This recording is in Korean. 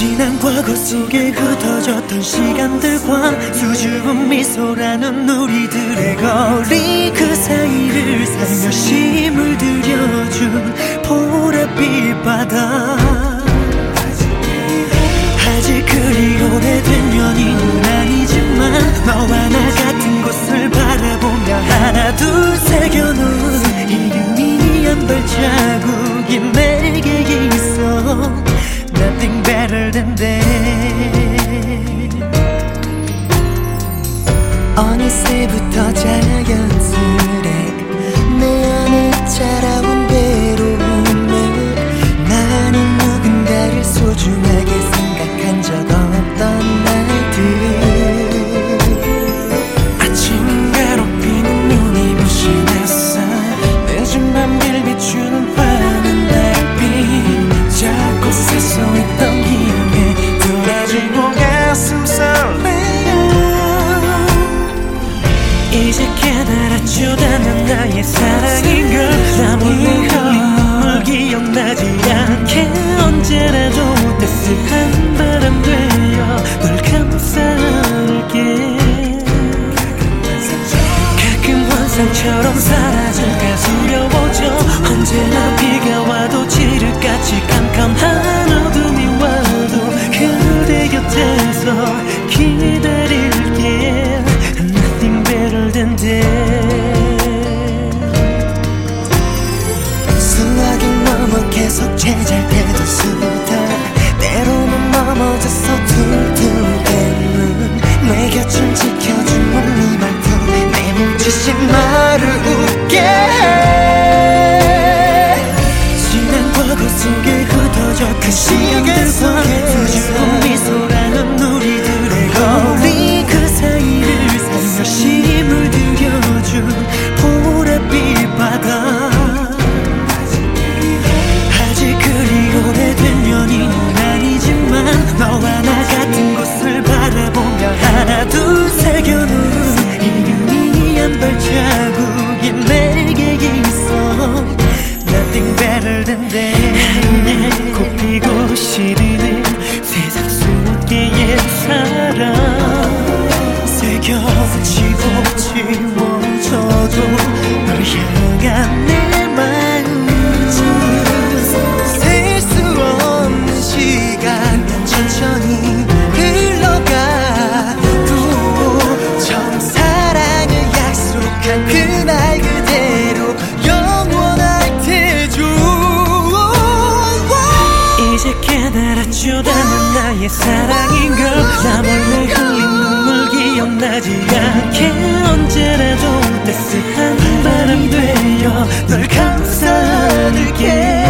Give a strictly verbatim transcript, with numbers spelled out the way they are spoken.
지난 과거 속에 흩어졌던 시간들과 수줍은 미소라는 우리들의 거리, 그 사이를 살며시 물들여준 보랏빛 바다. 아직 그리 오래된 연인은 아니지만 너와 나 같은 곳을 바라보며 하나 둘 새겨놓은 이름이 한 발자국이 내게 있어. Nothing better than that. 어느새부터 자연스레 내 안에 자라온 외로움을, 나는 누군가를 소중하게 생각한 적 없던 날들. 아침 괴롭히는 눈이 부신 햇살, 늦은 밤길 비추는 환한 달빛, 자꾸 세상했던 기억에 뚫어지고 가슴 설레요. 이제 깨달았죠, 나는 나의 사랑인 걸. 나 몰래 흘린 눈물 기억나지 않게 언제라도 따스한 바람 되어 널 감싸올게. 가끔 환상처럼 사라질까 두려워져. 언제나 비가 와도 지륵같이 깜깜한 어둠이 와도 그대 곁에서 기다릴게. Nothing better than that. 수학이 넘어 계속 제잘되던 수다, 때로는 넘어져서 툴툴대는 내 곁을 지켜준 네 말투, 내 뭉치신 말을 웃게 해. 지난 과거 속에 흩어져 그 시간들과 수줍은 미소라는 우리들의 거리, 그 사이를 살며시 물들여준 보랏빛 바다. 아직 그리 오래된 연인은 아니지만 너와 나 같은 곳을 바라보며 하나 둘 새겨놓은 이름이 한 발자국이 내게 있어. Nothing better than that. 꽃피고 시리는 세상 속의 사랑, 새겨지고 지워져도 널 향한 내 마음. 셀 수 없는 시간 천천히 흘러가. 또 처음 사랑을 약속한 그날 그대로 영원할 테죠. 이제 깨달았죠, 나는 나의 사랑인 걸. 나 몰래 흘린 눈물 기억나지 않게 언제라도 따스한 바람 되어 널 감싸줄게.